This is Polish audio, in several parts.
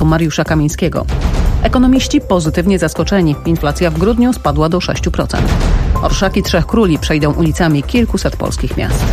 mandatu Mariusza Kamińskiego. Ekonomiści pozytywnie zaskoczeni. Inflacja w grudniu spadła do 6%. Orszaki Trzech Króli przejdą ulicami kilkuset polskich miast.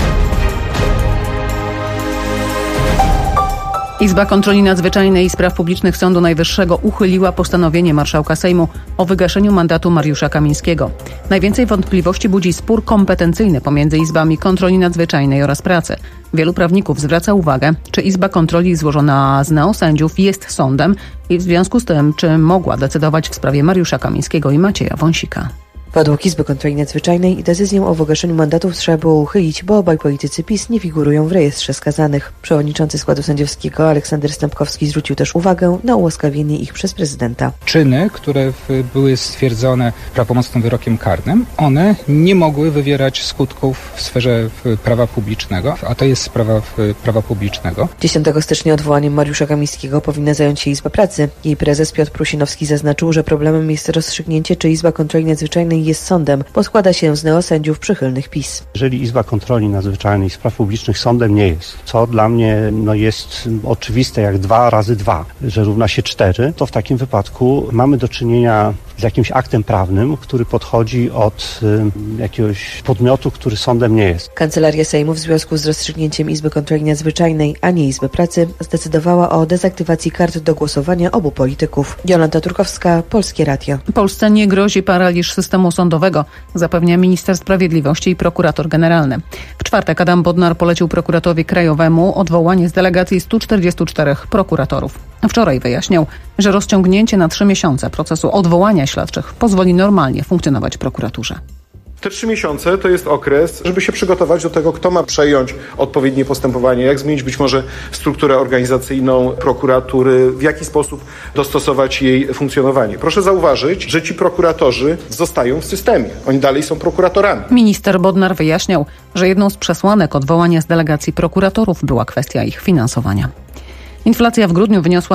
Izba Kontroli Nadzwyczajnej i Spraw Publicznych Sądu Najwyższego uchyliła postanowienie marszałka Sejmu o wygaszeniu mandatu Mariusza Kamińskiego. Najwięcej wątpliwości budzi spór kompetencyjny pomiędzy Izbami Kontroli Nadzwyczajnej oraz Pracy. Wielu prawników zwraca uwagę, czy Izba Kontroli złożona z neosędziów jest sądem i w związku z tym, czy mogła decydować w sprawie Mariusza Kamińskiego i Macieja Wąsika. Według Izby Kontroli Nadzwyczajnej decyzję o wygaszeniu mandatów trzeba było uchylić, bo obaj politycy PiS nie figurują w rejestrze skazanych. Przewodniczący składu sędziowskiego Aleksander Stępkowski zwrócił też uwagę na ułaskawienie ich przez prezydenta. Czyny, które były stwierdzone prawomocnym wyrokiem karnym, one nie mogły wywierać skutków w sferze prawa publicznego, a to jest sprawa prawa publicznego. 10 stycznia odwołaniem Mariusza Kamińskiego powinna zająć się Izba Pracy. Jej prezes Piotr Prusinowski zaznaczył, że problemem jest rozstrzygnięcie, czy Izba Kontroli Nadzwyczajnej jest sądem, bo składa się z neosędziów przychylnych PiS. Jeżeli Izba Kontroli Nadzwyczajnej i Spraw Publicznych sądem nie jest, co dla mnie jest oczywiste jak 2 razy 2, że równa się 4, to w takim wypadku mamy do czynienia z jakimś aktem prawnym, który podchodzi od jakiegoś podmiotu, który sądem nie jest. Kancelaria Sejmu w związku z rozstrzygnięciem Izby Kontroli Nadzwyczajnej, a nie Izby Pracy, zdecydowała o dezaktywacji kart do głosowania obu polityków. Jolanta Turkowska, Polskie Radio. Polsce nie grozi paraliż systemu sądowego, zapewnia minister sprawiedliwości i prokurator generalny. W czwartek Adam Bodnar polecił prokuratowi krajowemu odwołanie z delegacji 144 prokuratorów. Wczoraj wyjaśniał, że rozciągnięcie na 3 miesiące procesu odwołania śledczych pozwoli normalnie funkcjonować prokuraturze. Te 3 miesiące to jest okres, żeby się przygotować do tego, kto ma przejąć odpowiednie postępowanie, jak zmienić być może strukturę organizacyjną prokuratury, w jaki sposób dostosować jej funkcjonowanie. Proszę zauważyć, że ci prokuratorzy zostają w systemie. Oni dalej są prokuratorami. Minister Bodnar wyjaśniał, że jedną z przesłanek odwołania z delegacji prokuratorów była kwestia ich finansowania. Inflacja w grudniu wyniosła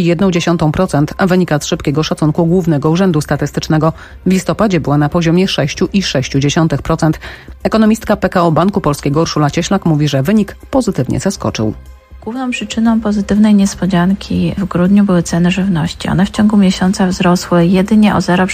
6,1%, a wynika z szybkiego szacunku Głównego Urzędu Statystycznego. W listopadzie była na poziomie 6,6%. Ekonomistka PKO Banku Polskiego Urszula Cieślak mówi, że wynik pozytywnie zaskoczył. Główną przyczyną pozytywnej niespodzianki w grudniu były ceny żywności. One w ciągu miesiąca wzrosły jedynie o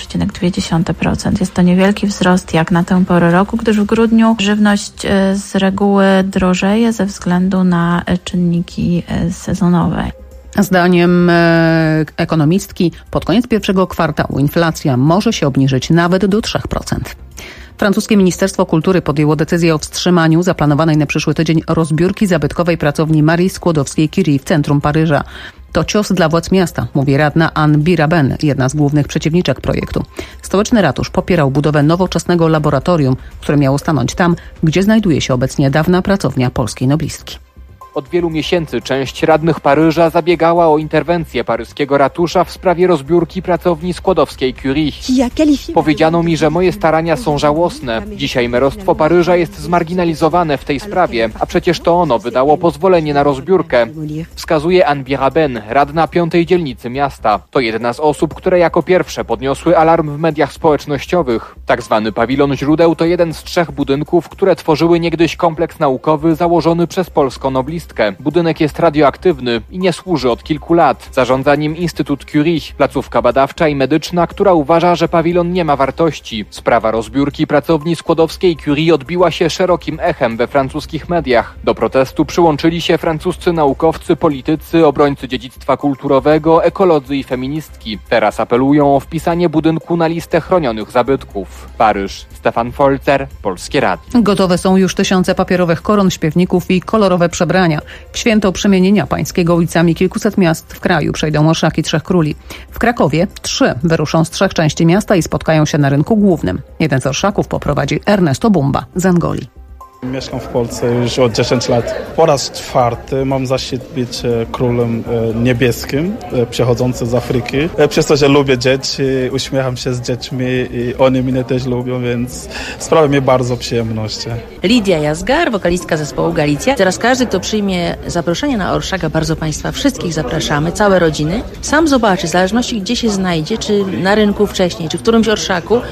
0,2%. Jest to niewielki wzrost jak na tę porę roku, gdyż w grudniu żywność z reguły drożeje ze względu na czynniki sezonowe. Zdaniem ekonomistki pod koniec pierwszego kwartału inflacja może się obniżyć nawet do 3%. Francuskie Ministerstwo Kultury podjęło decyzję o wstrzymaniu zaplanowanej na przyszły tydzień rozbiórki zabytkowej pracowni Marii Skłodowskiej-Curie w centrum Paryża. To cios dla władz miasta, mówi radna Anne Biraben, jedna z głównych przeciwniczek projektu. Stołeczny ratusz popierał budowę nowoczesnego laboratorium, które miało stanąć tam, gdzie znajduje się obecnie dawna pracownia polskiej noblistki. Od wielu miesięcy część radnych Paryża zabiegała o interwencję paryskiego ratusza w sprawie rozbiórki pracowni Skłodowskiej-Curie. Powiedziano mi, że moje starania są żałosne. Dzisiaj merostwo Paryża jest zmarginalizowane w tej sprawie, a przecież to ono wydało pozwolenie na rozbiórkę. Wskazuje Anne Biraben, radna 5. dzielnicy miasta. To jedna z osób, które jako pierwsze podniosły alarm w mediach społecznościowych. Tak zwany pawilon źródeł to jeden z 3 budynków, które tworzyły niegdyś kompleks naukowy założony przez polską noblistkę. Budynek jest radioaktywny i nie służy od kilku lat. Zarządza nim Instytut Curie, placówka badawcza i medyczna, która uważa, że pawilon nie ma wartości. Sprawa rozbiórki pracowni Skłodowskiej-Curie odbiła się szerokim echem we francuskich mediach. Do protestu przyłączyli się francuscy naukowcy, politycy, obrońcy dziedzictwa kulturowego, ekolodzy i feministki. Teraz apelują o wpisanie budynku na listę chronionych zabytków. Paryż. Stefan Folzer, Polskie Radio. Gotowe są już tysiące papierowych koron, śpiewników i kolorowe przebrania. W święto Przemienienia Pańskiego ulicami kilkuset miast w kraju przejdą orszaki Trzech Króli. W Krakowie 3 wyruszą z 3 części miasta i spotkają się na rynku głównym. Jeden z orszaków poprowadzi Ernesto Bumba z Angolii. Mieszkam w Polsce już od 10 lat. Po raz 4 mam zaszczyt być królem niebieskim, przychodzącym z Afryki. Przez to, że lubię dzieci, uśmiecham się z dziećmi i oni mnie też lubią, więc sprawia mi bardzo przyjemność. Lidia Jazgar, wokalistka zespołu Galicja. Teraz każdy, kto przyjmie zaproszenie na orszaka, bardzo Państwa wszystkich zapraszamy, całe rodziny. Sam zobaczy, w zależności gdzie się znajdzie, czy na rynku wcześniej, czy w którymś orszaku,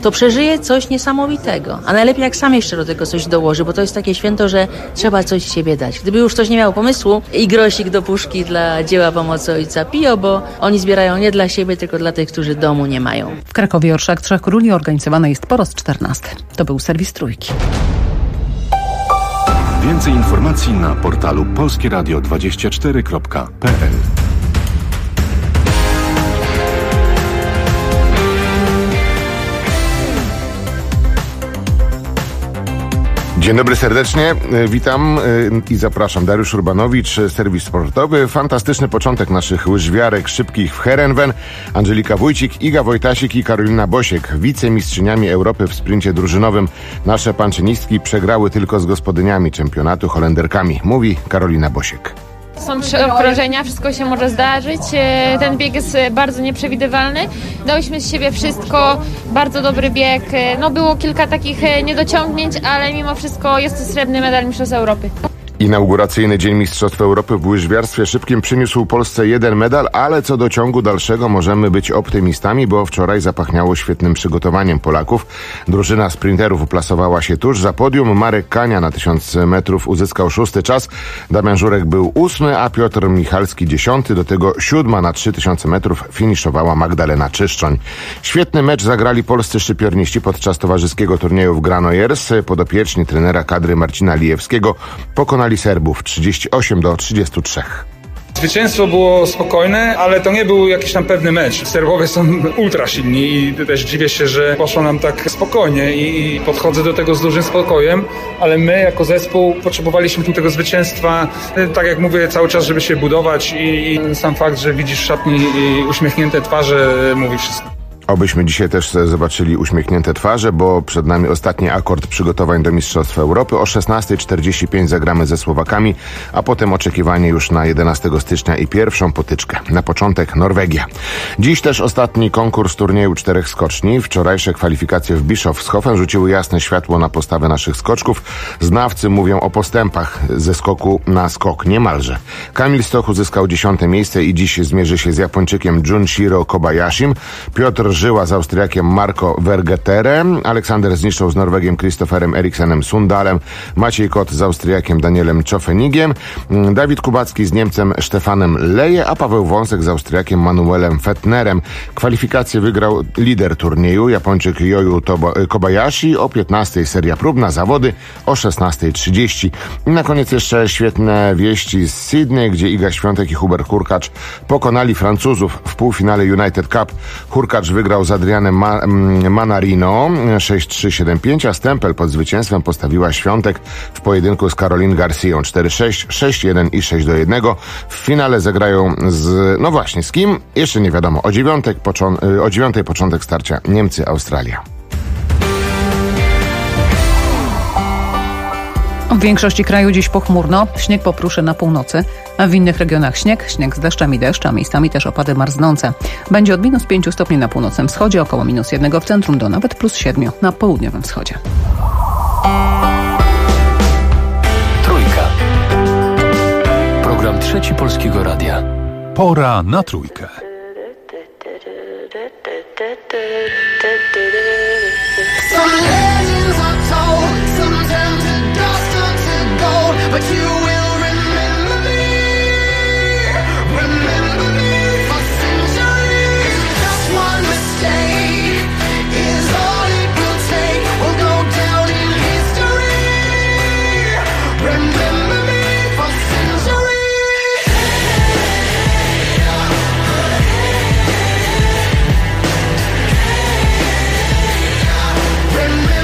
to przeżyje coś niesamowitego. A najlepiej jak sam jeszcze do tego coś dołoży, bo to jest takie święto, że trzeba coś z siebie dać. Gdyby już ktoś nie miał pomysłu i grosik do puszki dla dzieła pomocy ojca Pio, bo oni zbierają nie dla siebie, tylko dla tych, którzy domu nie mają. W Krakowie Orszak Trzech Króli organizowany jest po raz 14. To był serwis Trójki. Więcej informacji na portalu polskieradio24.pl. Dzień dobry serdecznie, witam i zapraszam. Dariusz Urbanowicz, serwis sportowy. Fantastyczny początek naszych łyżwiarek szybkich w Heerenveen. Angelika Wójcik, Iga Wojtasik i Karolina Bosiek, wicemistrzyniami Europy w sprincie drużynowym. Nasze panczynistki przegrały tylko z gospodyniami czempionatu, Holenderkami, mówi Karolina Bosiek. Są 3 okrążenia, wszystko się może zdarzyć. Ten bieg jest bardzo nieprzewidywalny. Dałyśmy z siebie wszystko, bardzo dobry bieg. Było kilka takich niedociągnięć, ale mimo wszystko jest to srebrny medal Mistrzostw Europy. Inauguracyjny Dzień Mistrzostw Europy w łyżwiarstwie szybkim przyniósł Polsce 1 medal, ale co do ciągu dalszego możemy być optymistami, bo wczoraj zapachniało świetnym przygotowaniem Polaków. Drużyna sprinterów uplasowała się tuż za podium. Marek Kania na 1000 metrów uzyskał 6. czas. Damian Żurek był 8, a Piotr Michalski 10. Do tego 7 na 3000 metrów finiszowała Magdalena Czyszczoń. Świetny mecz zagrali polscy szczypiorniści podczas towarzyskiego turnieju w Granollers. Podopieczni trenera kadry Marcina Lijewskiego pokonali Serbów 38-33. Zwycięstwo było spokojne, ale to nie był jakiś tam pewny mecz. Serbowie są ultra silni i też dziwię się, że poszło nam tak spokojnie i podchodzę do tego z dużym spokojem, ale my jako zespół potrzebowaliśmy tego zwycięstwa, tak jak mówię, cały czas, żeby się budować i sam fakt, że widzisz w szatni uśmiechnięte twarze, mówi wszystko. Obyśmy dzisiaj też zobaczyli uśmiechnięte twarze, bo przed nami ostatni akord przygotowań do Mistrzostw Europy. O 16:45 zagramy ze Słowakami, a potem oczekiwanie już na 11 stycznia i pierwszą potyczkę. Na początek Norwegia. Dziś też ostatni konkurs turnieju 4 skoczni. Wczorajsze kwalifikacje w Bischofshofen rzuciły jasne światło na postawę naszych skoczków. Znawcy mówią o postępach ze skoku na skok niemalże. Kamil Stoch uzyskał 10. miejsce i dziś zmierzy się z Japończykiem Junshiro Kobayashim. Piotr Żyła z Austriakiem Marco Vergeterem, Aleksander zniszczył z Norwegiem Kristofferem Eriksenem Sundalem, Maciej Kot z Austriakiem Danielem Czofenigiem, Dawid Kubacki z Niemcem Stefanem Leje, a Paweł Wąsek z Austriakiem Manuelem Fettnerem. Kwalifikacje wygrał lider turnieju, Japończyk Yoyu Kobayashi. O 15:00 seria próbna, zawody o 16:30. I na koniec jeszcze świetne wieści z Sydney, gdzie Iga Świątek i Hubert Hurkacz pokonali Francuzów w półfinale United Cup. Hurkacz wygrał z Adrianem Manarino 6-3, 7-5, a stempel pod zwycięstwem postawiła Świątek w pojedynku z Caroline Garcją 4-6, 6-1 i 6-1. W finale zagrają z kim? Jeszcze nie wiadomo. O 9:00 początek starcia Niemcy-Australia. W większości kraju dziś pochmurno, śnieg popruszy na północy, a w innych regionach śnieg z deszczem i deszcz, a miejscami też opady marznące. Będzie od -5 stopni na północnym wschodzie, około -1 w centrum do nawet +7 na południowym wschodzie. Trójka. Program Trzeci Polskiego Radia. Pora na trójkę. But you will remember me for centuries. Just one mistake is all it will take. We'll go down in history. Remember me for centuries. Remember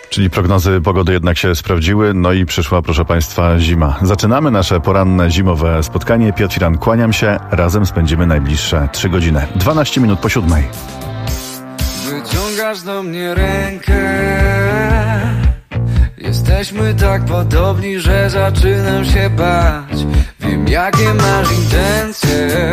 Czyli prognozy pogody jednak się sprawdziły, no i przyszła, proszę Państwa, zima. Zaczynamy nasze poranne zimowe spotkanie. Piotr Firan, kłaniam się. Razem spędzimy najbliższe 3 godziny. 12 minut po 7. Wyciągasz do mnie rękę. Jesteśmy tak podobni, że zaczynam się bać. Wiem, jakie masz intencje.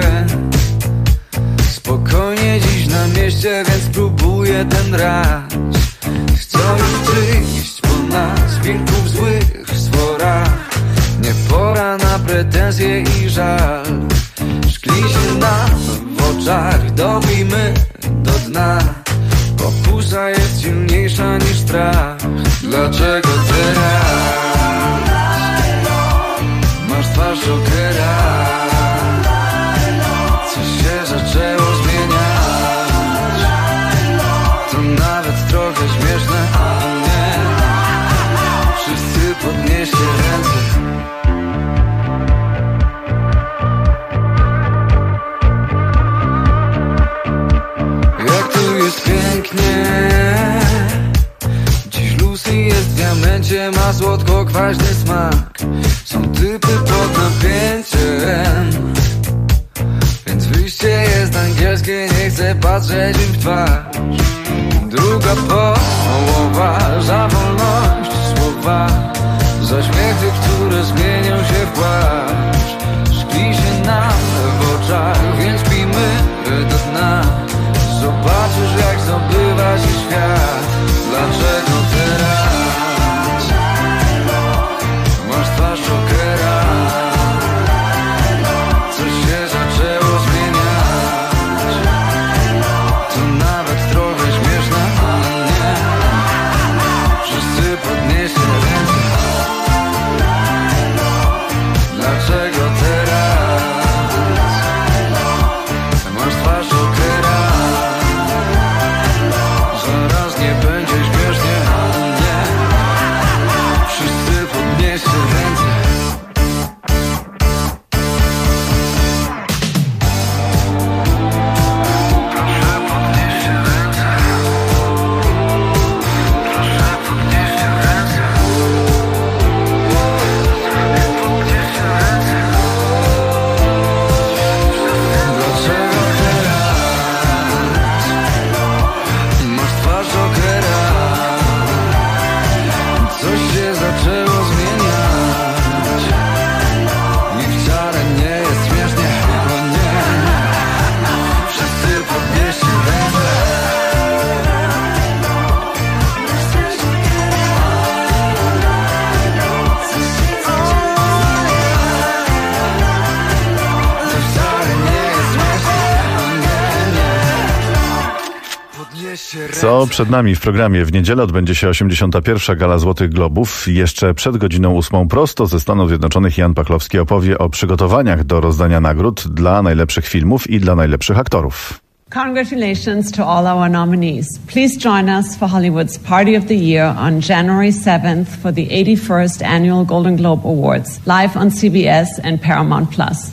Spokojnie dziś na mieście, więc spróbuję ten raz. Chcą już przyjść po nas, wilków złych w sworach. Nie pora na pretensje i żal. Szkli się nam w oczach, dobijmy do dna. Pokusa jest silniejsza niż strach. Dlaczego teraz masz twarz okera? Coś się zaczęło zmieniać. To nawet trochę śmieszne, ale nie. Wszyscy podnieście ręce. Jak tu jest pięknie. Dziś Lucy jest w diamencie, ma słodko-kwaśny smak. Są typy pod napięciem, więc wyjście jest angielskie, nie chcę patrzeć im w twarz. Druga połowa, za wolność słowa, za śmiechy, które zmienią się w płacz. Szkli się nam w oczach, więc pijmy do dna. Zobaczysz, jak zdobywa się świat. Dlaczego teraz masz twarz okera? Coś się zaczęło zmieniać. To nawet trochę śmieszne, ale nie. Wszyscy podnieście ręce. Dlaczego teraz masz twarz okera? Zaraz nie będzie śmiesznie, ale nie. Wszyscy podnieście ręce. Proszę podnieście ręce. Proszę podnieście ręce. Podnieście ręce. Dlaczego teraz masz twarz okera? Coś się zaczęło zmieniać i wcale nie jest śmiesznie, o nie. Wszyscy podnieście ręce. To wcale nie jest śmiesznie, o nie. Podnieście ręce. Co przed nami w programie? W niedzielę odbędzie się 81. Gala Złotych Globów. Jeszcze przed godziną 8 prosto ze Stanów Zjednoczonych Jan Pachlowski opowie o przygotowaniach do rozdania nagród dla najlepszych filmów i dla najlepszych aktorów. Congratulations to all our nominees. Please join us for Hollywood's Party of the Year on January 7th for the 81st Annual Golden Globe Awards, live on CBS and Paramount+.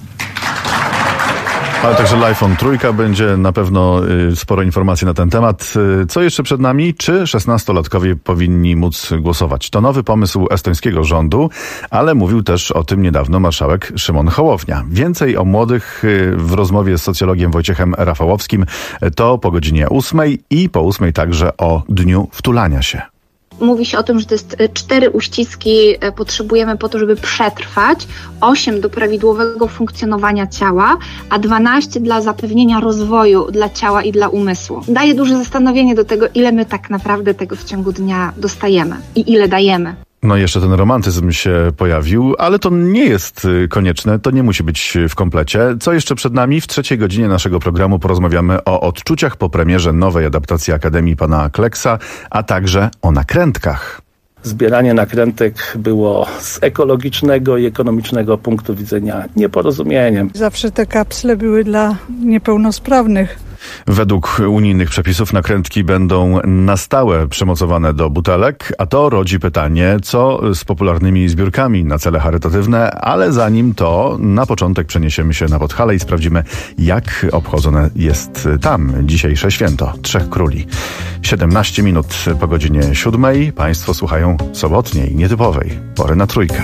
Ale także live on Trójka będzie na pewno sporo informacji na ten temat. Co jeszcze przed nami? Czy 16-latkowie powinni móc głosować? To nowy pomysł estońskiego rządu, ale mówił też o tym niedawno marszałek Szymon Hołownia. Więcej o młodych w rozmowie z socjologiem Wojciechem Rafałowskim to po godzinie 8 i po 8 także o Dniu Wtulania się. Mówi się o tym, że to jest 4 uściski potrzebujemy po to, żeby przetrwać, 8 do prawidłowego funkcjonowania ciała, a 12 dla zapewnienia rozwoju dla ciała i dla umysłu. Daje duże zastanowienie do tego, ile my tak naprawdę tego w ciągu dnia dostajemy i ile dajemy. No jeszcze ten romantyzm się pojawił, ale to nie jest konieczne, to nie musi być w komplecie. Co jeszcze przed nami? W 3. godzinie naszego programu porozmawiamy o odczuciach po premierze nowej adaptacji Akademii pana Kleksa, a także o nakrętkach. Zbieranie nakrętek było z ekologicznego i ekonomicznego punktu widzenia nieporozumieniem. Zawsze te kapsle były dla niepełnosprawnych. Według unijnych przepisów nakrętki będą na stałe przymocowane do butelek, a to rodzi pytanie, co z popularnymi zbiórkami na cele charytatywne, ale zanim to, na początek przeniesiemy się na Podhale i sprawdzimy, jak obchodzone jest tam dzisiejsze święto Trzech Króli. 17 minut po godzinie 7. Państwo słuchają sobotniej, nietypowej pory na trójkę.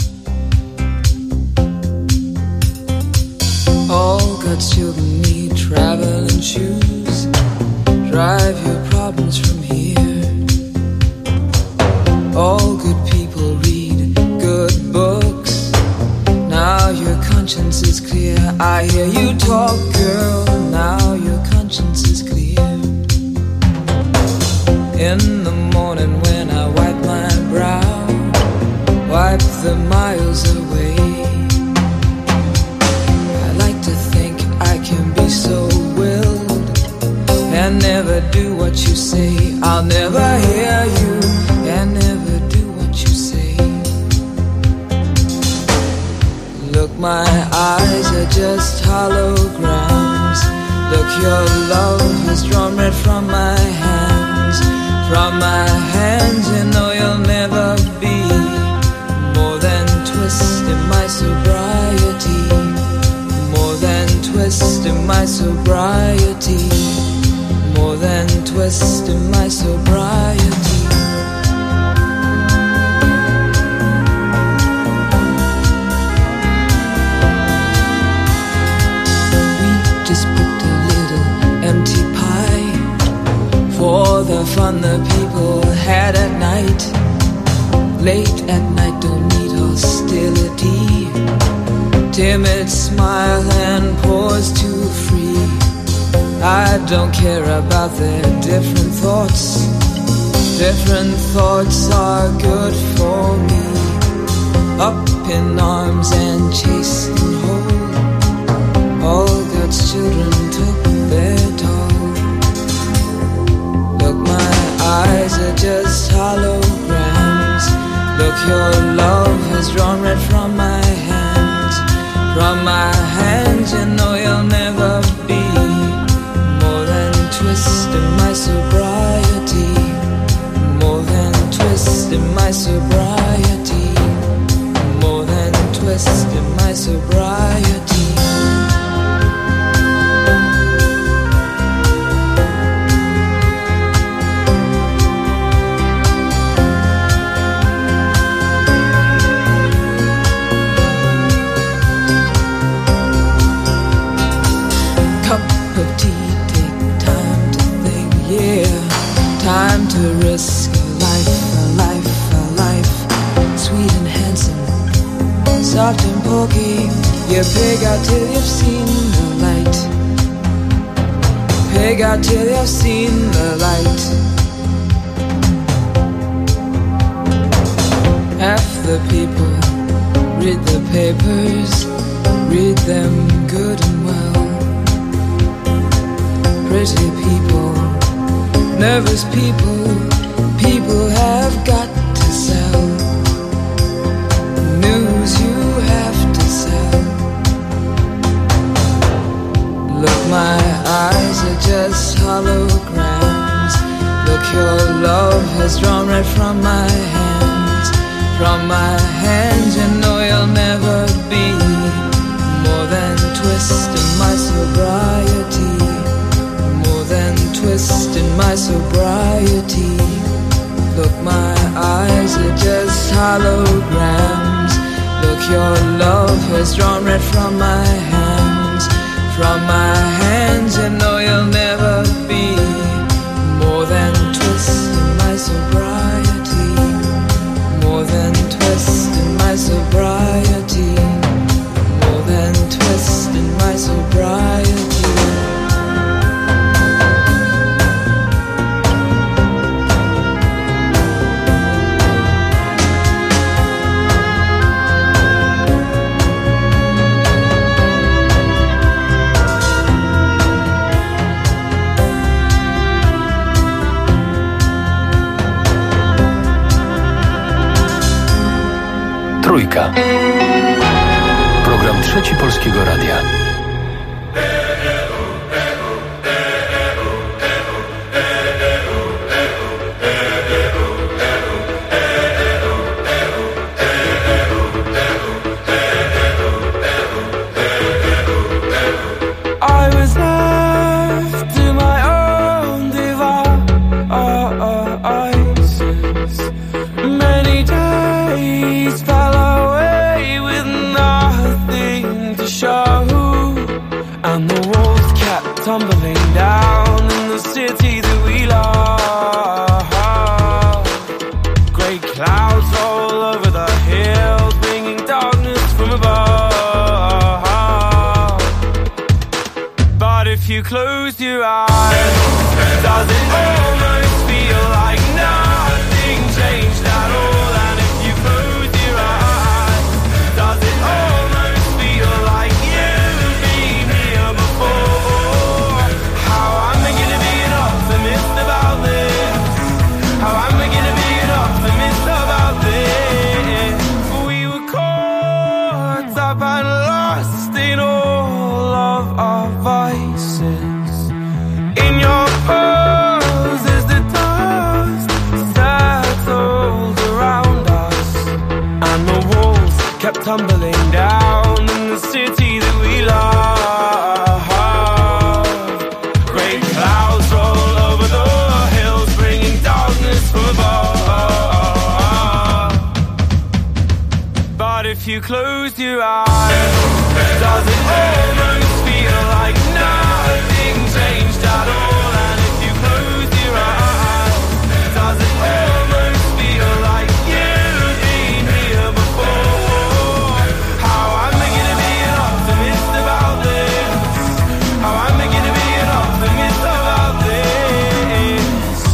All God's children need traveling shoes. Drive your problems from here. All good people read good books. Now your conscience is clear. I hear you talk, girl. Now your conscience is clear. In the morning when I wipe my brow, wipe the miles away. I can be so willed and never do what you say. I'll never hear you and never do what you say. Look, my eyes are just holograms. Look, your love has drawn red from my hands. From my hands, you know you'll never be more than twist in my sobriety. More than twist in my sobriety. More than twist in my sobriety. We just booked a little empty pie for the fun the people had at night. Late at night, don't need hostility. Timid smile and pause too free. I don't care about their different thoughts. Different thoughts are good for me. Up in arms and chased and whole. All God's children took their toll. Look, my eyes are just holograms. Look, your love has drawn red from my hands. From my hands, you know you'll never be more than twist in my sobriety. More than twist in my sobriety. More than twist in my sobriety. Time to risk a life, sweet and handsome, soft and pokey. You pig out till you've seen the light. Pig out till you've seen the light. Half the people read the papers, read them good and well. Pretty people, nervous people, people have got to sell. News you have to sell. Look, my eyes are just holograms. Look, your love has drawn red from my hands. From my hands, you know you'll never be more than twist in my sobriety. More than twist in my sobriety. Look, my eyes are just holograms. Look, your love has drawn red from my hands. From my hands, you know you'll never be more than twist in my sobriety. More than twist in my sobriety. More than twist in my sobriety. Trójka. Program Trzeci Polskiego Radia. clouds roll over the hills, bringing darkness from above. But if you close your eyes, does it almost feel like nothing changed at all? And if you close your eyes, does it almost feel like you've been here before? How am I gonna be an optimist about this? How am I gonna be an optimist about this? We were caught up and lost in all of our vices. In your pose as the dust settled around us, and the walls kept tumbling down in the city that we love. Great clouds roll over the hills, bringing darkness from above. But if you close your eyes, does it almost feel like nothing changed at all? And if you close your eyes, does it almost feel like you've been here before? How am I gonna be an optimist about this? How am I gonna be an optimist about this?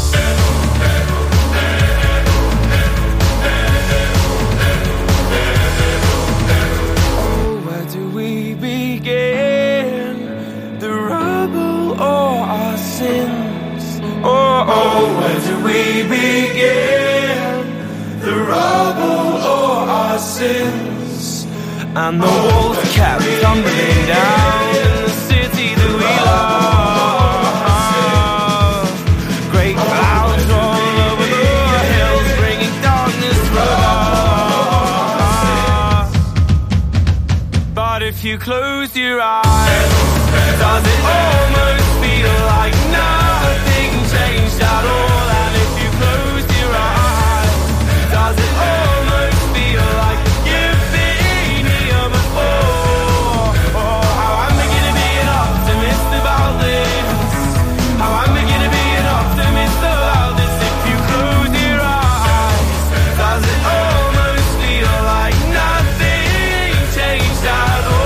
Oh, where do we begin? The rubble or our sins? Oh, where do we begin? The rubble or our sins? And the walls kept tumbling down in the city that we love. Great clouds roll over the hills, bringing darkness from above. But if you close your eyes, does it almost feel like nothing changed at all? And if you close your eyes, does it almost feel like you've been here before? Oh, how am I gonna be an optimist about this? How am I gonna be an optimist about this? If you close your eyes, does it almost feel like nothing changed at all?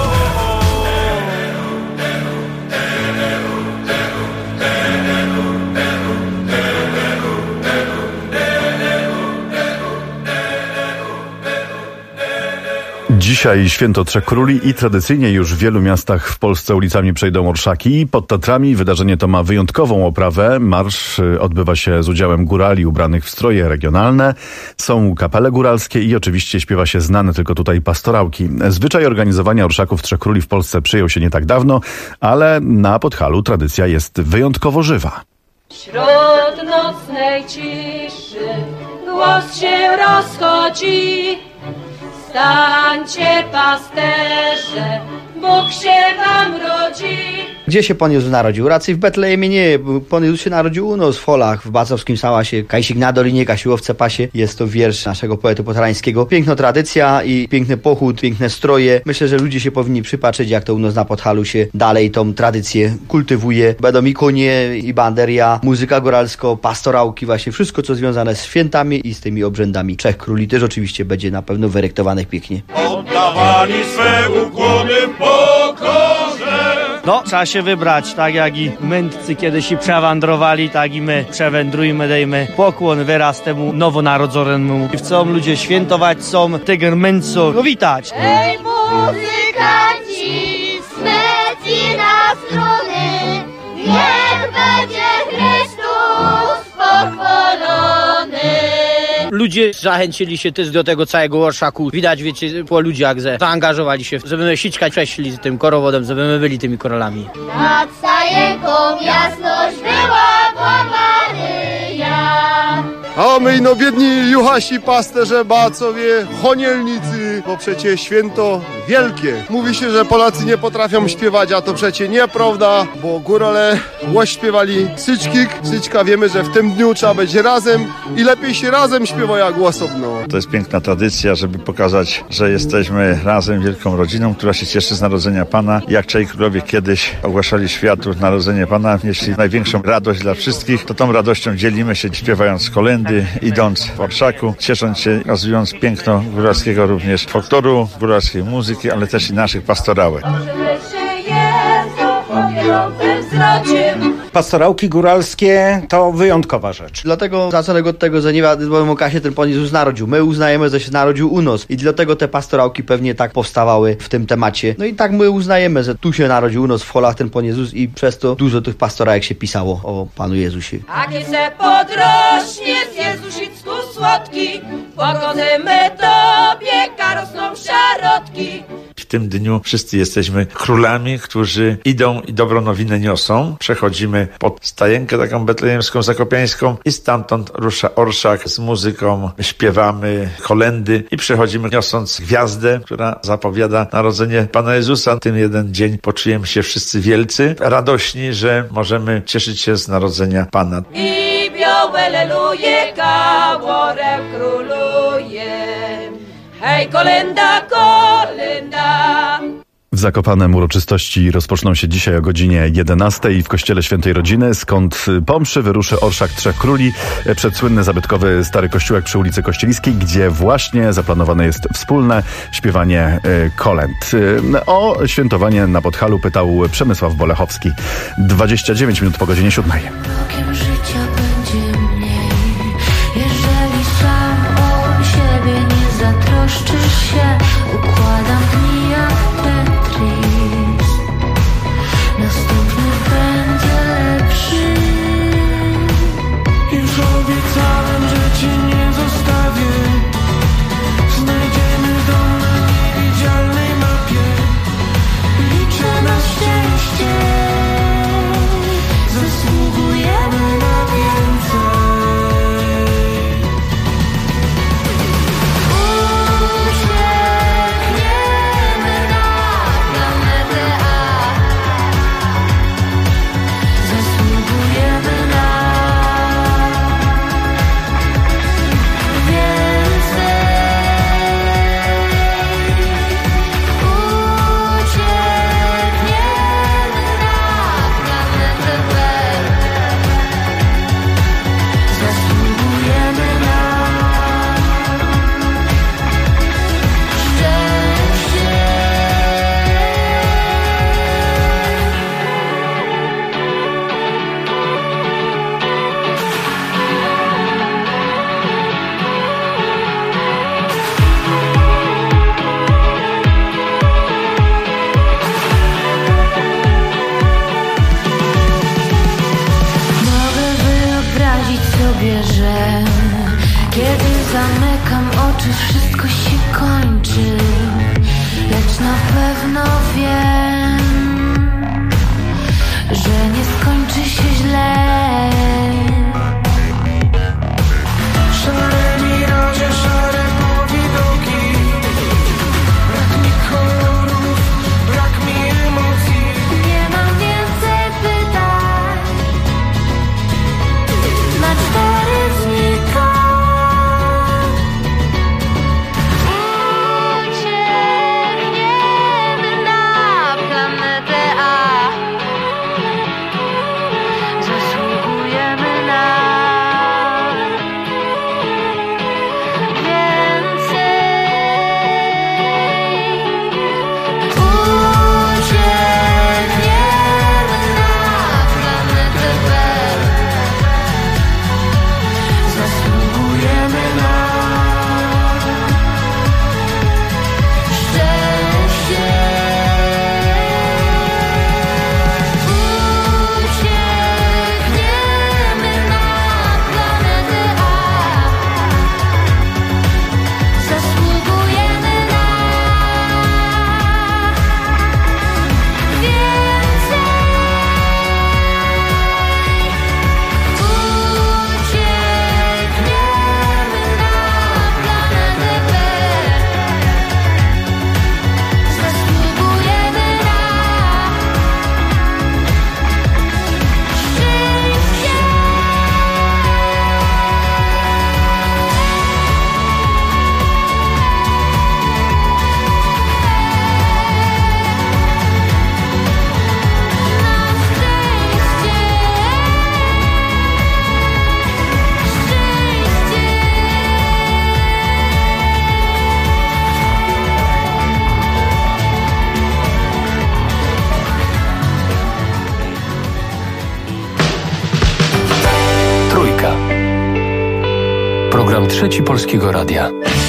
Dzisiaj święto Trzech Króli i tradycyjnie już w wielu miastach w Polsce ulicami przejdą orszaki. Pod Tatrami wydarzenie to ma wyjątkową oprawę. Marsz odbywa się z udziałem górali ubranych w stroje regionalne. Są kapele góralskie i oczywiście śpiewa się znane tylko tutaj pastorałki. Zwyczaj organizowania orszaków Trzech Króli w Polsce przyjął się nie tak dawno, ale na Podhalu tradycja jest wyjątkowo żywa. Wśród nocnej ciszy głos się rozchodzi. Stańcie, pasterze, Bóg się wam rodzi. Gdzie się Pan Jezus narodził? Raczej w Betlejemie nie. Pan Jezus się narodził u nas w Folach, w Bacowskim Sałasie, Kajsik na Dolinie, Kasiłowce Pasie. jest to wiersz naszego poety podhalańskiego. Piękna tradycja i piękny pochód, piękne stroje. Myślę, że ludzie się powinni przypatrzeć, jak to u nas na Podhalu się dalej tą tradycję kultywuje. Będą i konie, i banderia, muzyka góralsko, pastorałki, właśnie wszystko, co związane z świętami i z tymi obrzędami Trzech Króli też oczywiście będzie na pewno wyrektowanych pięknie. Oddawali swe ukłony w pokorze. No, trzeba się wybrać, tak jak i mędrcy kiedyś i przewędrowali, tak i my przewędrujmy, dejmy pokłon wyraz temu nowonarodzonemu. Chcą ludzie świętować, chcą tego mędrców witać. Ej, muzykanci, smeci na struny, niech będzie Chrystus pochwalony. Ludzie zachęcili się też do tego całego orszaku. Widać, wiecie, po ludziach, że zaangażowali się, żeby my sićkać przeszli z tym korowodem, żeby my byli tymi korolami. Nad stajenką jasność była, bo Maryja. A my no biedni juchasi, pasterze, bacowie, chonielnicy, bo przecie święto wielkie. Mówi się, że Polacy nie potrafią śpiewać, a to przecie nieprawda, bo górale śpiewali syczkik. Syczka wiemy, że w tym dniu trzeba być razem i lepiej się razem śpiewa jak osobno. To jest piękna tradycja, żeby pokazać, że jesteśmy razem wielką rodziną, która się cieszy z narodzenia Pana. Jak Trzej Królowie kiedyś ogłaszali światu narodzenie Pana, nieśli największą radość dla wszystkich, to tą radością dzielimy się śpiewając kolędy, kolendy, idąc w orszaku, ciesząc się, okazując piękno góralskiego również folkloru, góralskiej muzyki, ale też i naszych pastorałek. Pastorałki góralskie to wyjątkowa rzecz. Dlatego zacznę od tego, że nie wiadomo, kiedy się ten Pan Jezus narodził. My uznajemy, że się narodził u nas i dlatego te pastorałki pewnie tak powstawały w tym temacie. No i tak my uznajemy, że tu się narodził u nas w Holach ten Pan Jezus i przez to dużo tych pastorałek się pisało o Panu Jezusie. A kiedy se podrośnie z Jezusicku słodki, pogodzimy Tobie, karosną szarotki. W tym dniu wszyscy jesteśmy królami, którzy idą i dobrą nowinę niosą. Przechodzimy pod stajenkę taką betlejemską, zakopiańską i stamtąd rusza orszak z muzyką, śpiewamy kolendy i przechodzimy niosąc gwiazdę, która zapowiada narodzenie Pana Jezusa. Ten jeden dzień poczujemy się wszyscy wielcy, radośni, że możemy cieszyć się z narodzenia Pana. I białeleluje, kaworem króluje. Hej, kolenda, kolenda. W Zakopanem uroczystości rozpoczną się dzisiaj o godzinie 11 w Kościele Świętej Rodziny, skąd po mszy wyruszy orszak Trzech Króli przed słynny zabytkowy Stary Kościółek przy ulicy Kościeliskiej, gdzie właśnie zaplanowane jest wspólne śpiewanie kolęd. O świętowanie na Podhalu pytał Przemysław Bolechowski. 29 minut po godzinie 7. Rokiem życia będzie mniej, jeżeli sam o siebie nie zatroszczysz się. Układam dni jak Tetris, następny będzie lepszy. Już obiecałem, że cię nie zostawię. Znajdziemy dom na niewidzialnej mapie. Liczę na szczęście. Zasługujemy na więcej. Uciekniemy na planetę A. Zasługujemy na więcej. Uciekniemy na planetę B. Zasługujemy na szczęście. Mogę wyobrazić sobie, że kiedy zamykam oczy, wszystko się kończy, lecz na pewno wiem, że nie skończy się źle. Szare miraże, szare powidoki. Brak mi kolorów, brak mi emocji. Nie mam więcej pytań, na 4 znika. Uciekniemy na planetę A. Zasługujemy Trzeci Polskiego Radia.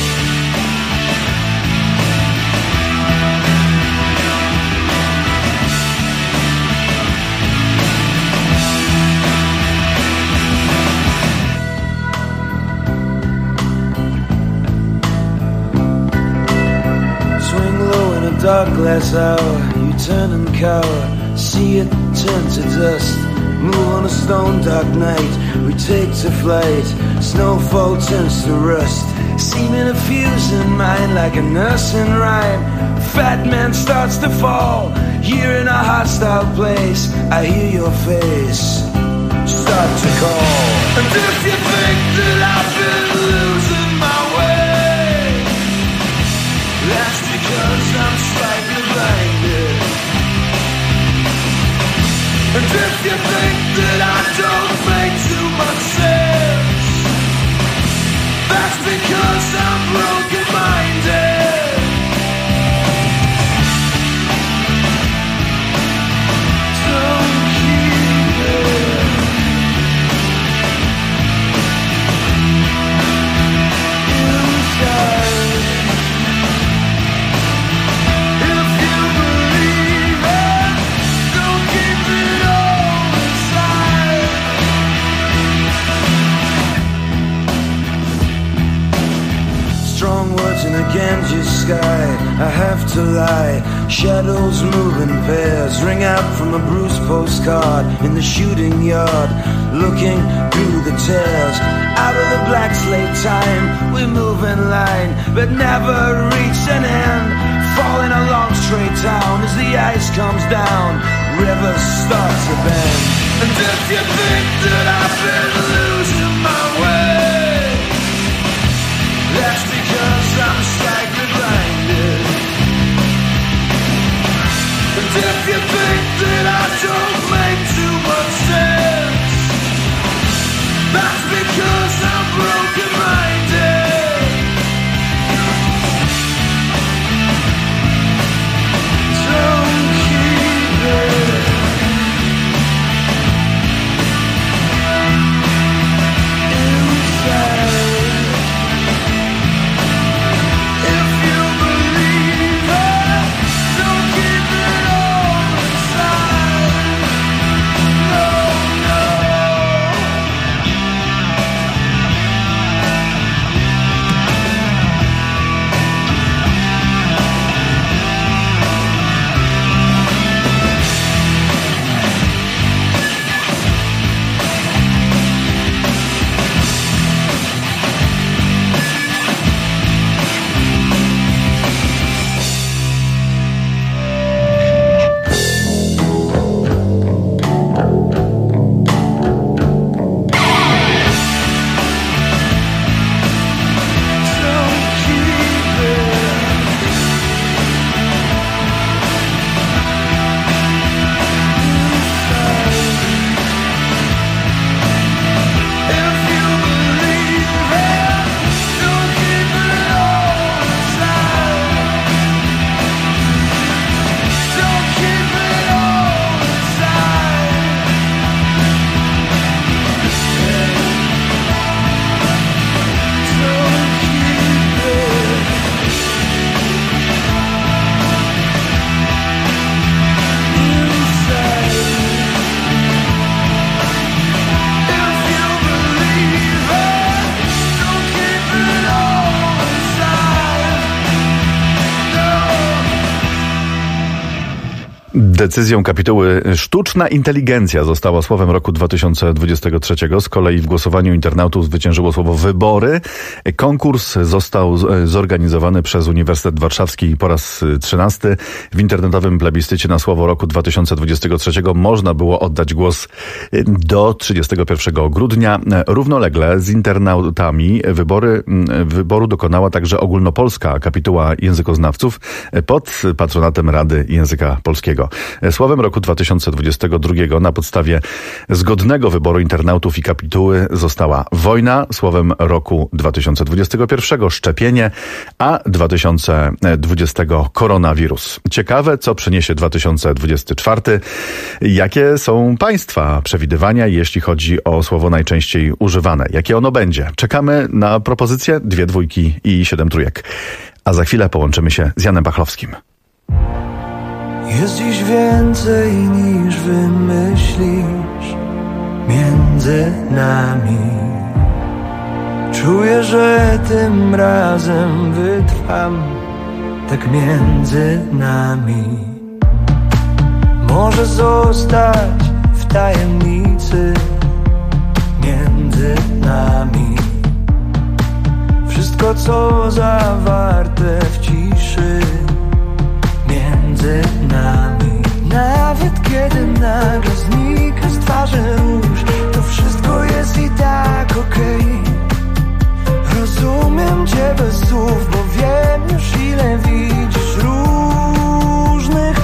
Dark glass hour, you turn and cower, see it turn to dust. Move on a stone dark night, we take to flight, snowfall turns to rust. Seeming to fuse in mind like a nursing rhyme. Fat man starts to fall, here in a hostile place, I hear your face start to call. And if you think that I've been losing my way, that's because I'm slightly blinded. And if you think that I don't make too much sense, that's because I'm broken-minded. Don't keep it inside. Strong words in a Ganges sky, I have to lie. Shadows move in pairs, ring out from a bruised postcard in the shooting yard, looking through the tears. Out of the black slate time, we move in line, but never reach an end. Falling along straight down as the ice comes down, rivers start to bend. And if you think that I've been losing my way, that's because I'm slightly blinded. And if you think that I don't make too much sense, that's because I'm broken-minded. Don't keep it inside. Decyzją kapituły sztuczna inteligencja została słowem roku 2023. Z kolei w głosowaniu internautów zwyciężyło słowo wybory. Konkurs został zorganizowany przez Uniwersytet Warszawski po raz 13. W internetowym plebiscycie na słowo roku 2023 można było oddać głos do 31 grudnia. Równolegle z internautami wyboru dokonała także ogólnopolska kapituła językoznawców pod patronatem Rady Języka Polskiego. Słowem roku 2022 na podstawie zgodnego wyboru internautów i kapituły została wojna. Słowem roku 2021 szczepienie, a 2020 koronawirus. Ciekawe, co przyniesie 2024. Jakie są Państwa przewidywania, jeśli chodzi o słowo najczęściej używane? Jakie ono będzie? Czekamy na propozycje 2 dwójki i 7 trójek. A za chwilę połączymy się z Janem Pachlowskim. Jest dziś więcej niż wymyślisz między nami. Czuję, że tym razem wytrwam tak między nami. Może zostać w tajemnicy między nami. Wszystko, co zawarte w ciszy między nami. Nawet kiedy nagle znika z twarzy róż, to wszystko jest i tak okej. Rozumiem cię bez słów, bo wiem już ile widzisz różnych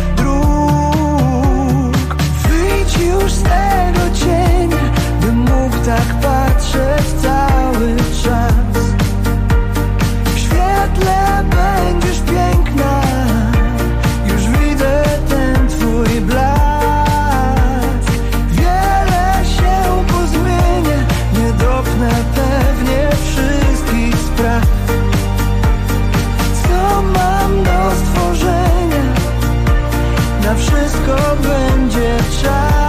dróg. Wyjdź już z tego cienia, bym mógł tak patrzeć cały czas. W świetle będziesz piękna, już widzę ten twój blask. Wiele się pozmienia, nie dopnę pewnie wszystkich spraw. Co mam do stworzenia, na wszystko będzie czas.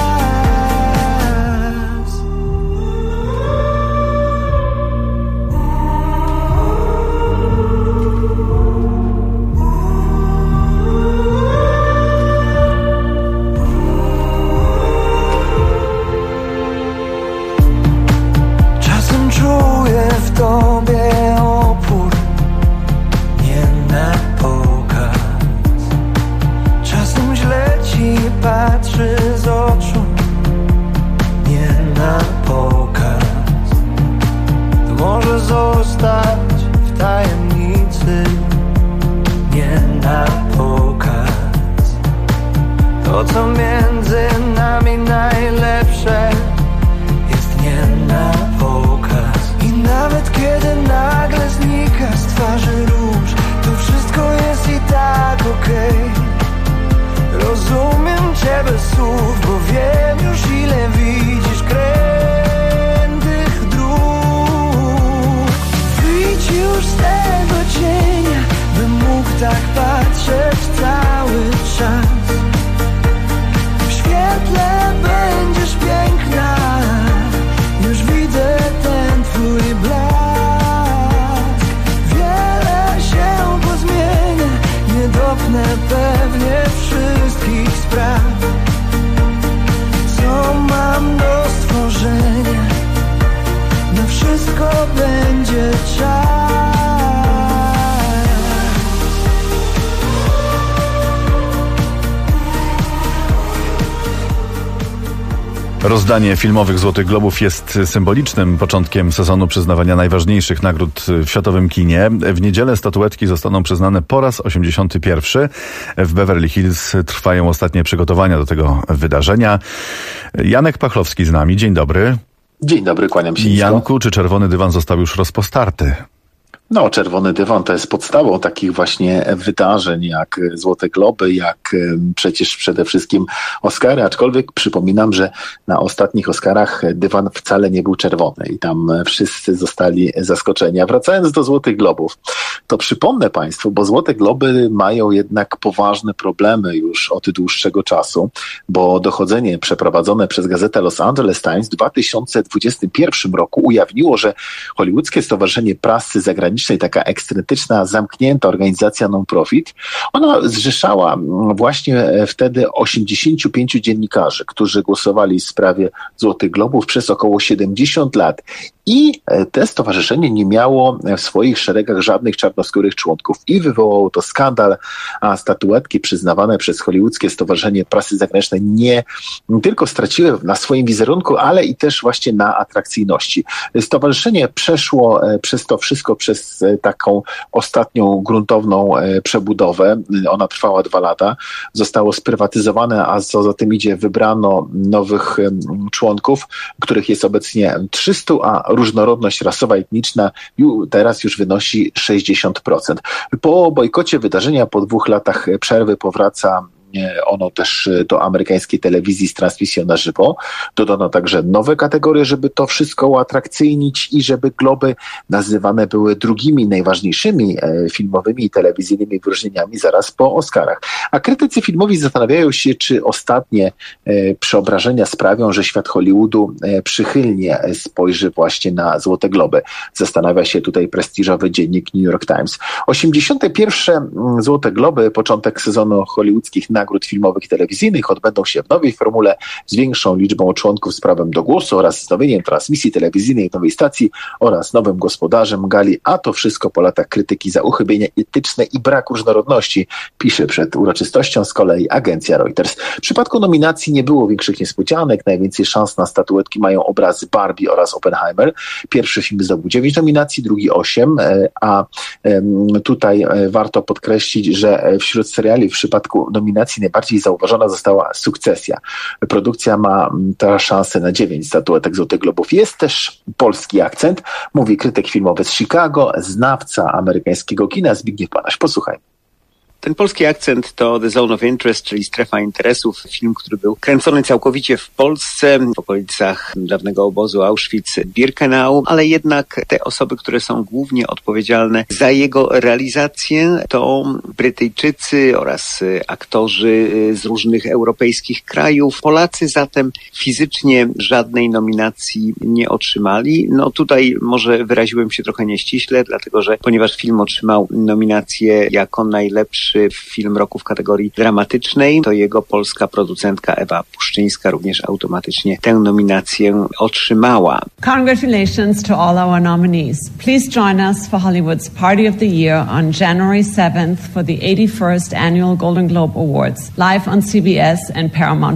Czasem czuję w tobie opór, nie na pokaz. Czasem źle ci patrzy z oczu, nie na pokaz. To może zostać w tajemnicy, nie na pokaz. To, co między nami najlepsze, jest nie na pokaz. I nawet kiedy nagle znika z twarzy róż, to wszystko jest i tak okej. Rozumiem cię bez słów, bo wiem już ile widzisz krętych dróg. Wyjdź już z tego cienia, bym mógł tak patrzeć cały czas. W świetle będziesz piękna, już widzę ten twój blask. Wiele się pozmienia, nie dopnę pewnie wszystkich spraw. Co mam do stworzenia, na wszystko będzie czas. Rozdanie filmowych Złotych Globów jest symbolicznym początkiem sezonu przyznawania najważniejszych nagród w światowym kinie. W niedzielę statuetki zostaną przyznane po raz 81. W Beverly Hills trwają ostatnie przygotowania do tego wydarzenia. Janek Pachlowski z nami. Dzień dobry. Dzień dobry, kłaniam się. Janku, czy czerwony dywan został już rozpostarty? No, czerwony dywan to jest podstawą takich właśnie wydarzeń jak Złote Globy, jak przecież przede wszystkim Oscary, aczkolwiek przypominam, że na ostatnich Oscarach dywan wcale nie był czerwony i tam wszyscy zostali zaskoczeni. A wracając do Złotych Globów, to przypomnę Państwu, bo Złote Globy mają jednak poważne problemy już od dłuższego czasu, bo dochodzenie przeprowadzone przez gazetę Los Angeles Times w 2021 roku ujawniło, że Hollywoodzkie Stowarzyszenie Prasy Zagranicznej, taka ekstretyczna, zamknięta organizacja non-profit, ona zrzeszała właśnie wtedy 85 dziennikarzy, którzy głosowali w sprawie Złotych Globów przez około 70 lat. I te stowarzyszenie nie miało w swoich szeregach żadnych czarnoskórych członków i wywołało to skandal, a statuetki przyznawane przez Hollywoodzkie Stowarzyszenie Prasy Zagranicznej nie tylko straciły na swoim wizerunku, ale i też właśnie na atrakcyjności. Stowarzyszenie przeszło przez to wszystko przez przez taką ostatnią gruntowną przebudowę. Ona trwała 2 lata. Zostało sprywatyzowane, a co za tym idzie, wybrano nowych członków, których jest obecnie 300, a różnorodność rasowa i etniczna teraz już wynosi 60%. Po bojkocie wydarzenia, po 2 latach przerwy powraca ono też do amerykańskiej telewizji z transmisją na żywo. Dodano także nowe kategorie, żeby to wszystko uatrakcyjnić i żeby Globy nazywane były drugimi najważniejszymi filmowymi i telewizyjnymi wyróżnieniami zaraz po Oscarach. A krytycy filmowi zastanawiają się, czy ostatnie przeobrażenia sprawią, że świat Hollywoodu przychylnie spojrzy właśnie na Złote Globy. Zastanawia się tutaj prestiżowy dziennik New York Times. 81. Złote Globy, początek sezonu hollywoodzkich nagród filmowych i telewizyjnych, odbędą się w nowej formule z większą liczbą członków z prawem do głosu oraz wznowieniem transmisji telewizyjnej nowej stacji oraz nowym gospodarzem gali, a to wszystko po latach krytyki za uchybienia etyczne i brak różnorodności, pisze przed uroczystością z kolei agencja Reuters. W przypadku nominacji nie było większych niespodzianek, najwięcej szans na statuetki mają obrazy Barbie oraz Oppenheimer. Pierwszy film zdobył 9 nominacji, drugi 8, a tutaj warto podkreślić, że wśród seriali w przypadku nominacji najbardziej zauważona została Sukcesja. Produkcja ma teraz szansę na 9 statuetek Złotych Globów. Jest też polski akcent, mówi krytyk filmowy z Chicago, znawca amerykańskiego kina Zbigniew Banaś. Posłuchaj. Ten polski akcent to The Zone of Interest, czyli Strefa Interesów. Film, który był kręcony całkowicie w Polsce, w okolicach dawnego obozu Auschwitz-Birkenau, ale jednak te osoby, które są głównie odpowiedzialne za jego realizację, to Brytyjczycy oraz aktorzy z różnych europejskich krajów. Polacy zatem fizycznie żadnej nominacji nie otrzymali. No tutaj może wyraziłem się trochę nieściśle, dlatego że ponieważ film otrzymał nominację jako najlepszy film roku w kategorii dramatycznej, to jego polska producentka Ewa Puszczyńska również automatycznie tę nominację otrzymała. Congratulations to all our nominees. Please join us for Hollywood's Party of the Year on January 7th for the 81st Annual Golden Globe Awards, live on CBS and Paramount+.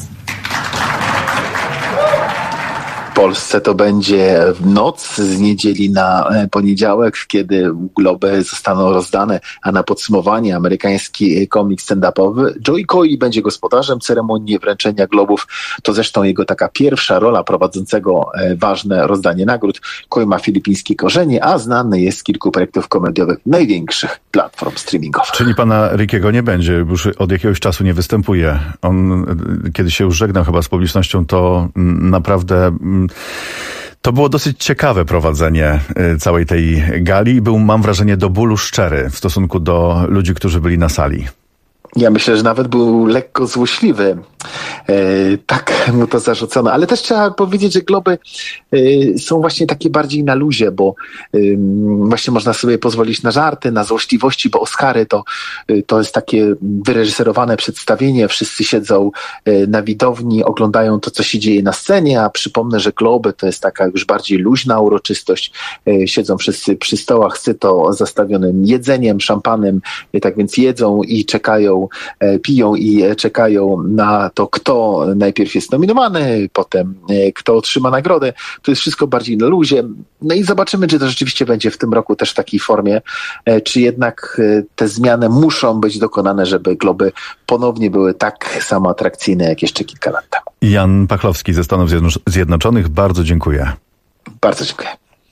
W Polsce to będzie w noc z niedzieli na poniedziałek, kiedy globy zostaną rozdane, a na podsumowanie amerykański komik stand-upowy Joey Coy będzie gospodarzem ceremonii wręczenia globów. To zresztą jego taka pierwsza rola prowadzącego ważne rozdanie nagród. Coy ma filipińskie korzenie, a znany jest z kilku projektów komediowych największych platform streamingowych. Czyli pana Rickiego nie będzie, już od jakiegoś czasu nie występuje. On, kiedy się już żegnał chyba z publicznością, to naprawdę to było dosyć ciekawe prowadzenie całej tej gali. Był, mam wrażenie, do bólu szczery w stosunku do ludzi, którzy byli na sali. Ja myślę, że nawet był lekko złośliwy. Tak mu to zarzucono. Ale też trzeba powiedzieć, że globy są właśnie takie bardziej na luzie, bo właśnie można sobie pozwolić na żarty, na złośliwości, bo Oscary to jest takie wyreżyserowane przedstawienie. Wszyscy siedzą na widowni, oglądają to, co się dzieje na scenie, a przypomnę, że globy to jest taka już bardziej luźna uroczystość. Siedzą wszyscy przy stołach syto zastawionym jedzeniem, szampanem, tak więc jedzą i czekają, piją i czekają na to, kto najpierw jest nominowany, potem kto otrzyma nagrodę. To jest wszystko bardziej na luzie. No i zobaczymy, czy to rzeczywiście będzie w tym roku też w takiej formie, czy jednak te zmiany muszą być dokonane, żeby globy ponownie były tak samo atrakcyjne, jak jeszcze kilka lat temu. Jan Pachlowski ze Stanów Zjednoczonych. Bardzo dziękuję. Bardzo dziękuję.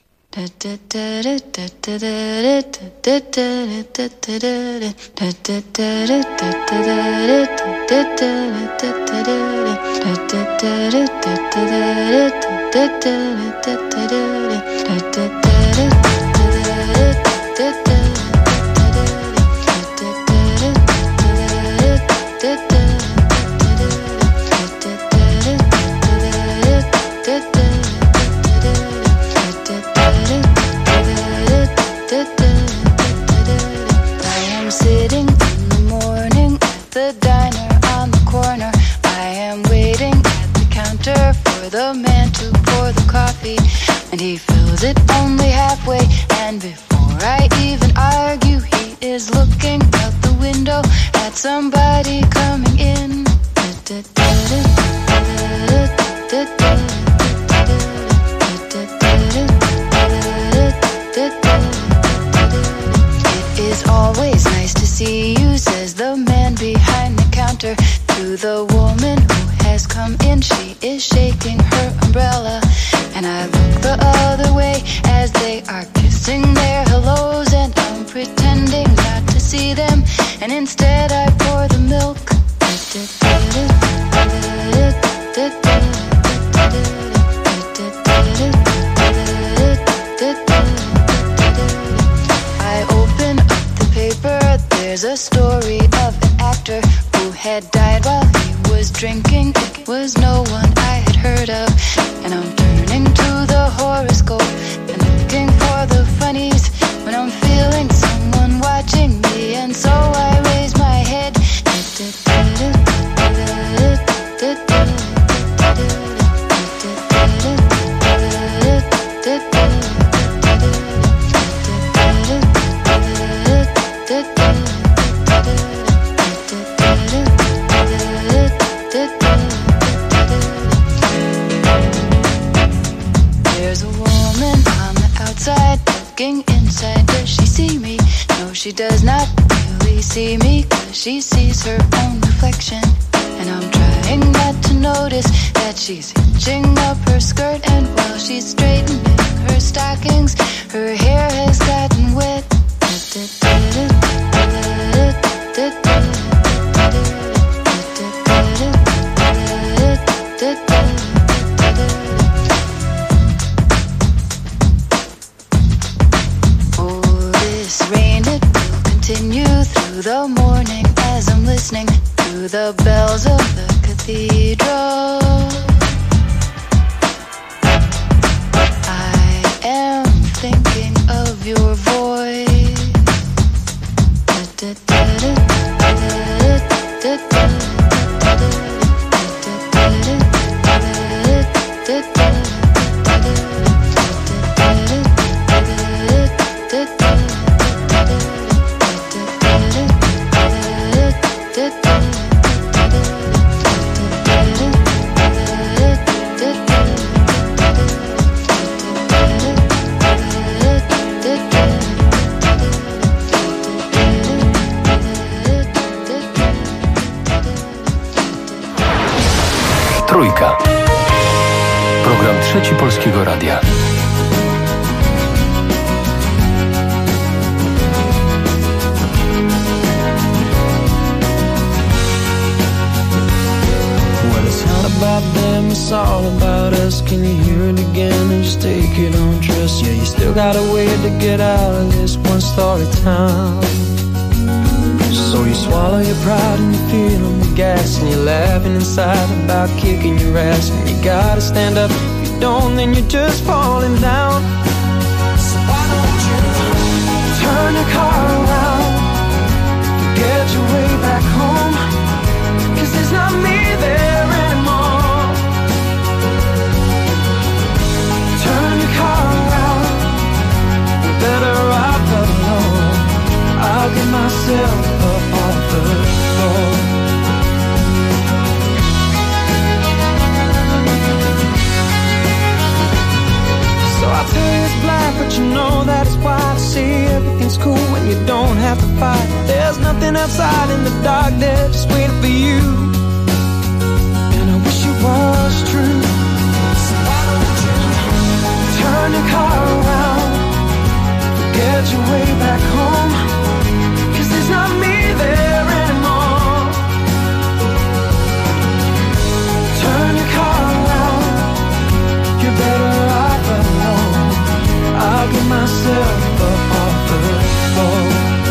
Sitting in the morning at the diner on the corner. I am waiting at the counter for the man to pour the coffee, and he fills it only halfway. And before I even argue, he is looking out the window at somebody coming in. see you, says the man behind the counter. To the woman who has come in, she is shaking her umbrella. And I look the other way as they are kissing their hellos, and I'm pretending not to see them, and instead I pour the milk. I open up the paper, there's a story of an actor who had died while he was drinking. It was no one I had heard of, and I'm turning to the horoscope and looking for the funnies when I'm feeling someone watching me, and so I raise my head. There's a woman on the outside looking inside. Does she see me? No, she does not really see me, 'cause she sees her own reflection. And I'm trying not to notice that she's hitching up her skirt, and while she's straightening her stockings, her hair has gotten wet. Oh, this rain, it will continue through the morning as I'm listening to the bells of the cathedral. I am thinking of your voice. Trójka. Program Trzeci Polskiego Radia. Well, it's not about them, it's all about us. Can you hear it again and just take it on trust? Yeah, you still got a way to get out of this one story town. So you swallow your pride and you're feeling the gas, and you're laughing inside about kicking your ass. And you gotta stand up, if you don't then you're just falling down. So why don't you turn your car around, get your way back home, 'cause there's not me there anymore. Turn your car around, we're better off alone. I'll get myself up off the floor. So I tell you it's black, but you know that it's white. See, everything's cool when you don't have to fight. There's nothing outside in the dark there just waiting for you. And I wish it was true. So why don't you turn your car around, get your way back home, 'cause there's not me there anymore. Turn your car around, you're better off alone. I'll get myself up off the floor.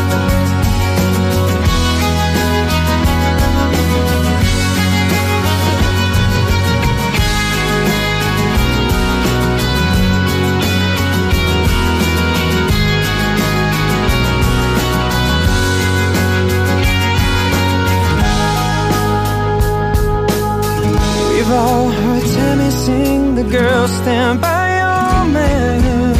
We've all heard Tammy sing, the girl stand by your man.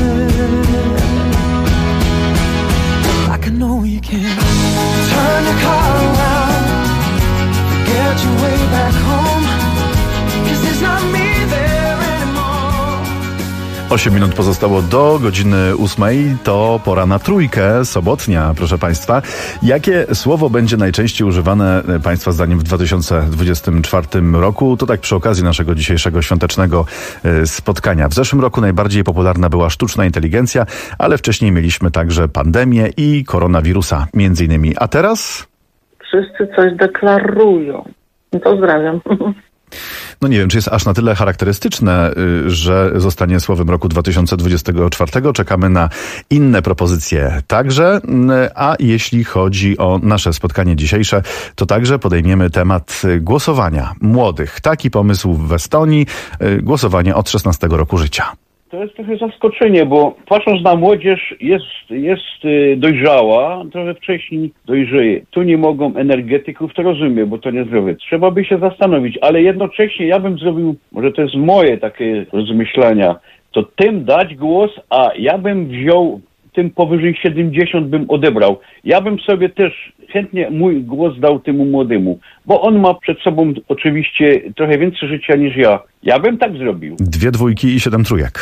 Like I know you can. Turn your car around, get your way back home, 'cause there's not me there anymore. 8 minut pozostało do godziny 8. To pora na trójkę sobotnia, proszę Państwa. Jakie słowo będzie najczęściej używane Państwa zdaniem w 2024 roku? To tak przy okazji naszego dzisiejszego świątecznego spotkania. W zeszłym roku najbardziej popularna była sztuczna inteligencja, ale wcześniej mieliśmy także pandemię i koronawirusa między innymi. A teraz? Wszyscy coś deklarują. Pozdrawiam. No nie wiem, czy jest aż na tyle charakterystyczne, że zostanie słowem roku 2024. Czekamy na inne propozycje także, a jeśli chodzi o nasze spotkanie dzisiejsze, to także podejmiemy temat głosowania młodych. Taki pomysł w Estonii, głosowanie od 16 roku życia. To jest trochę zaskoczenie, bo patrząc na młodzież jest dojrzała, trochę wcześniej dojrzeje. Tu nie mogą energetyków, to rozumiem, bo to niezdrowe. Trzeba by się zastanowić, ale jednocześnie ja bym zrobił, może to jest moje takie rozmyślania, to tym dać głos, a ja bym wziął tym powyżej 70 bym odebrał. Ja bym sobie też chętnie mój głos dał temu młodemu, bo on ma przed sobą oczywiście trochę więcej życia niż ja. Ja bym tak zrobił. 2 dwójki i 7 trójek.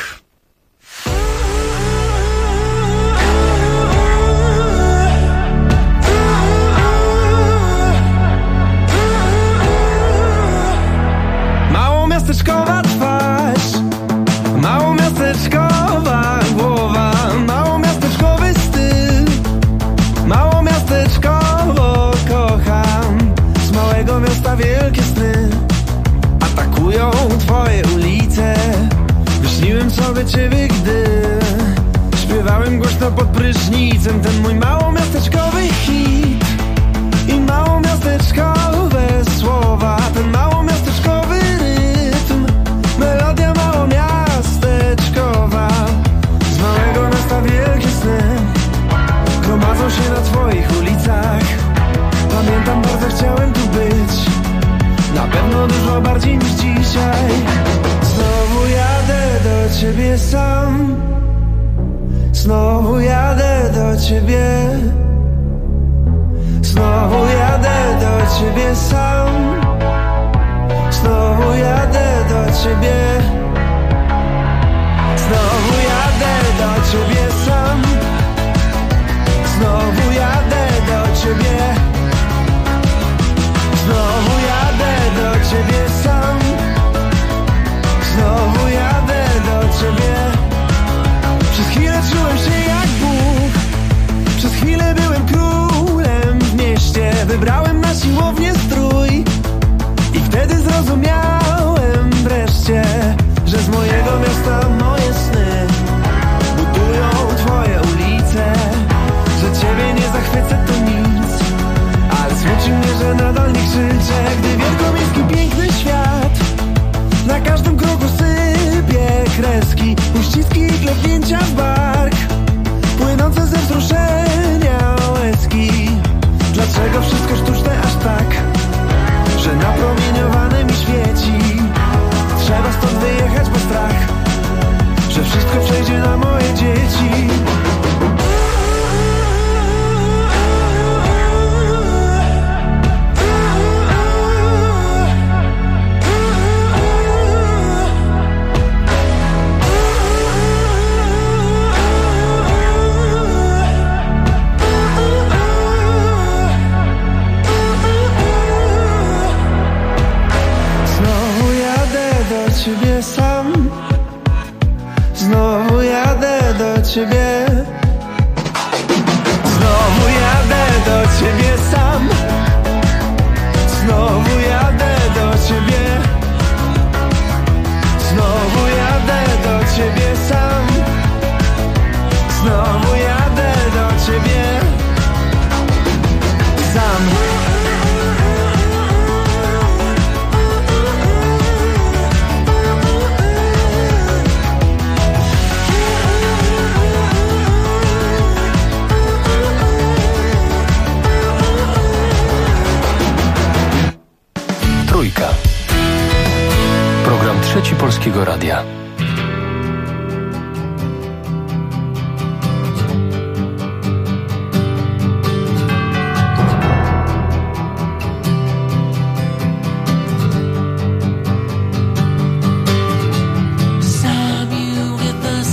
Małomiasteczkowa twarz, małomiasteczkowa głowa, małomiasteczkowy styl, małomiasteczkowo kocham. Z małego miasta wielkie sny atakują twoje ulice. Wyśniłem sobie ciebie, gdy śpiewałem głośno pod prysznicem ten mój małomiasteczkowy hit i małomiasteczkowe słowa, ten małomiasteczkowy rytm, melodia małomiasteczkowa. Z małego miasta wielkie sny gromadzą się na twoich ulicach. Pamiętam, bardzo chciałem tu być, na pewno dużo bardziej niż dzisiaj. Znowu jadę do ciebie sam, znowu jadę do ciebie, znowu jadę do ciebie sam, znowu jadę do ciebie, znowu jadę do ciebie sam, znowu jadę do ciebie, znowu jadę do ciebie sam, znowu jadę do ciebie. Przez chwilę czułem się jak Bóg, przez chwilę byłem królem w mieście. Wybrałem na siłownię strój i wtedy zrozumiałem wreszcie, że z mojego miasta moje sny budują twoje ulice. Że ciebie nie zachwycę to nic, ale smuci mnie, że nadal nie krzyczę, gdy wielkomiejski piękny świat na każdym kroku sypie kreski, uściski i klepnięcia w bark, płynące ze wzruszenia łezki. Dlaczego wszystko sztuczne aż tak, że napromieniowane mi świeci? Trzeba stąd wyjechać, bo strach, że wszystko przejdzie na moje dzieci. Ciebie sam, znowu jadę do ciebie, znowu jadę do ciebie sam, znowu jadę do ciebie, znowu jadę do ciebie sam, znowu jadę do ciebie sam. Program Trzeci Polskiego Radia. Saw you with the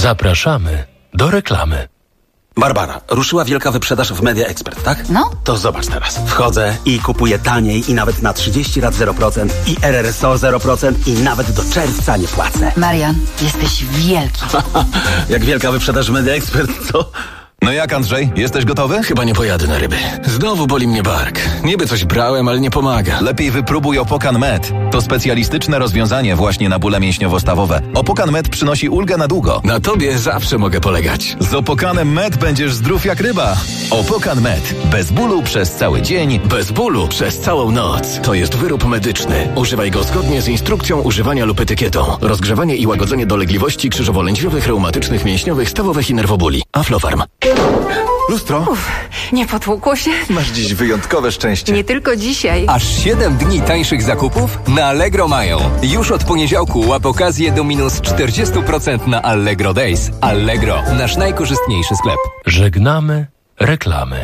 Zapraszamy do reklamy. Barbara, ruszyła wielka wyprzedaż w Media Expert, tak? No. To zobacz teraz. Wchodzę i kupuję taniej i nawet na 30 lat 0% i RRSO 0% i nawet do czerwca nie płacę. Marian, jesteś wielki. Jak wielka wyprzedaż w Media Expert, co? No jak, Andrzej? Jesteś gotowy? Chyba nie pojadę na ryby. Znowu boli mnie bark. Niby coś brałem, ale nie pomaga. Lepiej wypróbuj Opokan Med. To specjalistyczne rozwiązanie właśnie na bóle mięśniowo-stawowe. Opokan Med przynosi ulgę na długo. Na tobie zawsze mogę polegać. Z Opokanem Med będziesz zdrów jak ryba. Opokan Med. Bez bólu przez cały dzień. Bez bólu przez całą noc. To jest wyrób medyczny. Używaj go zgodnie z instrukcją używania lub etykietą. Rozgrzewanie i łagodzenie dolegliwości krzyżowo-lędźwiowych, reumatycznych, mięśniowych, stawowych i nerwobóli. Aflofarm. Lustro? Nie potłukło się? Masz dziś wyjątkowe szczęście. Nie tylko dzisiaj. Aż 7 dni tańszych zakupów na Allegro mają. Już od poniedziałku łap okazję do minus 40% na Allegro Days. Allegro, nasz najkorzystniejszy sklep. Żegnamy reklamy.